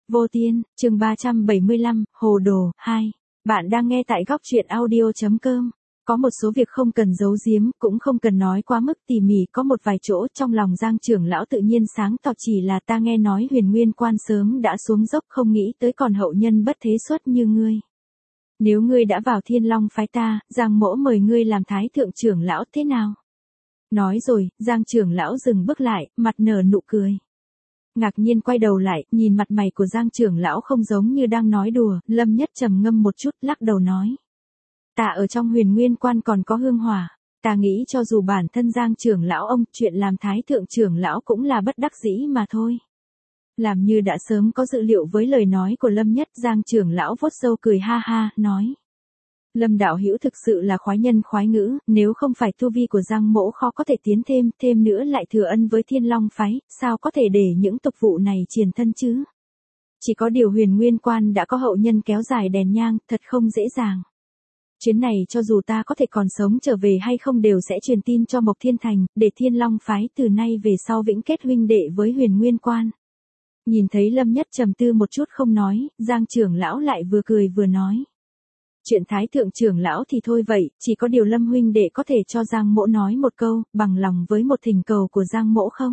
Vô Tiên, chương 375, Hồ Đồ, 2. Bạn đang nghe tại góc truyện audio.com. Có một số việc không cần giấu giếm, cũng không cần nói quá mức tỉ mỉ, có một vài chỗ trong lòng Giang trưởng lão tự nhiên sáng tỏ, chỉ là ta nghe nói Huyền Nguyên Quan sớm đã xuống dốc, không nghĩ tới còn hậu nhân bất thế xuất như ngươi. Nếu ngươi đã vào Thiên Long phái ta, Giang mỗ mời ngươi làm thái thượng trưởng lão thế nào? Nói rồi, Giang trưởng lão dừng bước lại, mặt nở nụ cười. Ngạc nhiên quay đầu lại, nhìn mặt mày của Giang trưởng lão không giống như đang nói đùa, Lâm Nhất trầm ngâm một chút, lắc đầu nói. Ta ở trong Huyền Nguyên Quan còn có hương hỏa, ta nghĩ cho dù bản thân Giang trưởng lão ông, chuyện làm thái thượng trưởng lão cũng là bất đắc dĩ mà thôi. Làm như đã sớm có dự liệu với lời nói của Lâm Nhất, Giang trưởng lão vuốt râu cười ha ha, nói. Lâm đạo hữu thực sự là khoái nhân khoái ngữ, nếu không phải tu vi của Giang mỗ khó có thể tiến thêm nữa lại thừa ân với Thiên Long phái, sao có thể để những tục vụ này triền thân chứ? Chỉ có điều Huyền Nguyên Quan đã có hậu nhân kéo dài đèn nhang, thật không dễ dàng. Chuyến này cho dù ta có thể còn sống trở về hay không đều sẽ truyền tin cho Mộc Thiên Thành, để Thiên Long phái từ nay về sau vĩnh kết huynh đệ với Huyền Nguyên Quan. Nhìn thấy Lâm Nhất trầm tư một chút không nói, Giang trưởng lão lại vừa cười vừa nói. Chuyện thái thượng trưởng lão thì thôi vậy, chỉ có điều Lâm huynh đệ có thể cho Giang mỗ nói một câu, bằng lòng với một thỉnh cầu của Giang mỗ không?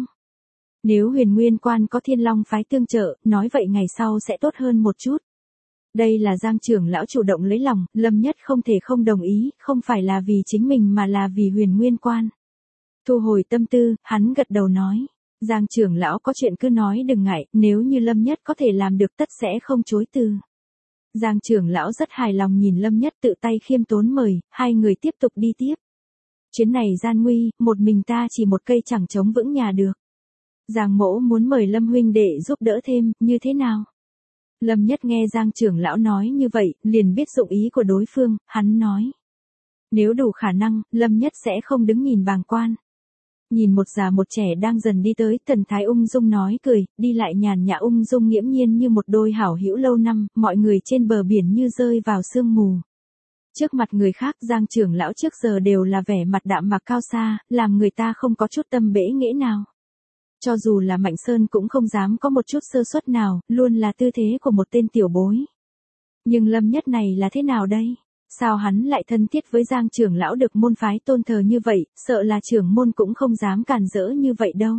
Nếu Huyền Nguyên Quan có Thiên Long phái tương trợ, nói vậy ngày sau sẽ tốt hơn một chút. Đây là Giang trưởng lão chủ động lấy lòng, Lâm Nhất không thể không đồng ý, không phải là vì chính mình mà là vì Huyền Nguyên Quan. Thu hồi tâm tư, hắn gật đầu nói. Giang trưởng lão có chuyện cứ nói đừng ngại, nếu như Lâm Nhất có thể làm được tất sẽ không chối từ. Giang trưởng lão rất hài lòng nhìn Lâm Nhất tự tay khiêm tốn mời, hai người tiếp tục đi tiếp. Chuyến này gian nguy, một mình ta chỉ một cây chẳng chống vững nhà được. Giang mỗ muốn mời Lâm huynh đệ giúp đỡ thêm, như thế nào? Lâm Nhất nghe Giang trưởng lão nói như vậy, liền biết dụng ý của đối phương, hắn nói. Nếu đủ khả năng, Lâm Nhất sẽ không đứng nhìn bàng quan. Nhìn một già một trẻ đang dần đi tới, thần thái ung dung nói cười, đi lại nhàn nhã ung dung nghiễm nhiên như một đôi hảo hữu lâu năm, mọi người trên bờ biển như rơi vào sương mù. Trước mặt người khác Giang trưởng lão trước giờ đều là vẻ mặt đạm mạc cao xa, làm người ta không có chút tâm bẽ nghễ nào. Cho dù là Mạnh Sơn cũng không dám có một chút sơ suất nào, luôn là tư thế của một tên tiểu bối. Nhưng Lâm Nhất này là thế nào đây? Sao hắn lại thân thiết với Giang trưởng lão được môn phái tôn thờ như vậy, sợ là trưởng môn cũng không dám cản rỡ như vậy đâu.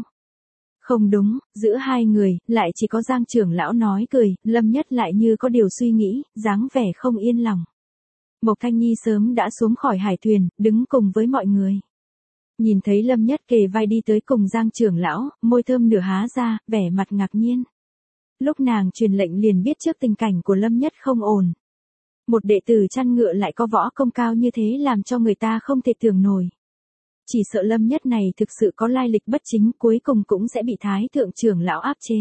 Không đúng, giữa hai người, lại chỉ có Giang trưởng lão nói cười, Lâm Nhất lại như có điều suy nghĩ, dáng vẻ không yên lòng. Mộc Thanh Nhi sớm đã xuống khỏi hải thuyền, đứng cùng với mọi người. Nhìn thấy Lâm Nhất kề vai đi tới cùng Giang trưởng lão, môi thơm nửa há ra, vẻ mặt ngạc nhiên. Lúc nàng truyền lệnh liền biết trước tình cảnh của Lâm Nhất không ổn. Một đệ tử chăn ngựa lại có võ công cao như thế làm cho người ta không thể tưởng nổi. Chỉ sợ Lâm Nhất này thực sự có lai lịch bất chính, cuối cùng cũng sẽ bị thái thượng trưởng lão áp chế.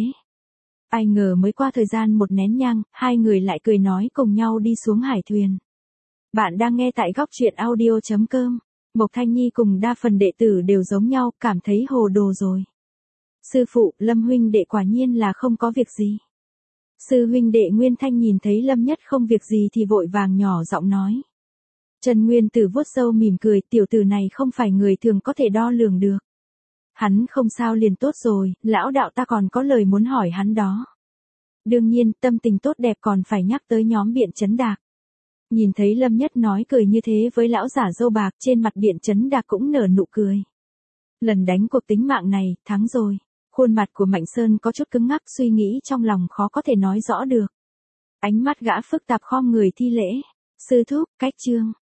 Ai ngờ mới qua thời gian một nén nhang, hai người lại cười nói cùng nhau đi xuống hải thuyền. Bạn đang nghe tại góc truyện audio.com. Mộc Thanh Nhi cùng đa phần đệ tử đều giống nhau, cảm thấy hồ đồ rồi. Sư phụ, Lâm huynh đệ quả nhiên là không có việc gì. Sư huynh đệ Nguyên Thanh nhìn thấy Lâm Nhất không việc gì thì vội vàng nhỏ giọng nói. Trần Nguyên Tử vuốt râu mỉm cười, tiểu tử này không phải người thường có thể đo lường được. Hắn không sao liền tốt rồi, lão đạo ta còn có lời muốn hỏi hắn đó. Đương nhiên, tâm tình tốt đẹp còn phải nhắc tới nhóm Biện Chấn Đạc. Nhìn thấy Lâm Nhất nói cười như thế với lão giả râu bạc, trên mặt Biện Chấn Đạc cũng nở nụ cười. Lần đánh cuộc tính mạng này, thắng rồi. Khuôn mặt của Mạnh Sơn có chút cứng ngắc, suy nghĩ trong lòng khó có thể nói rõ được. Ánh mắt gã phức tạp khom người thi lễ. Sư thúc, cách chương.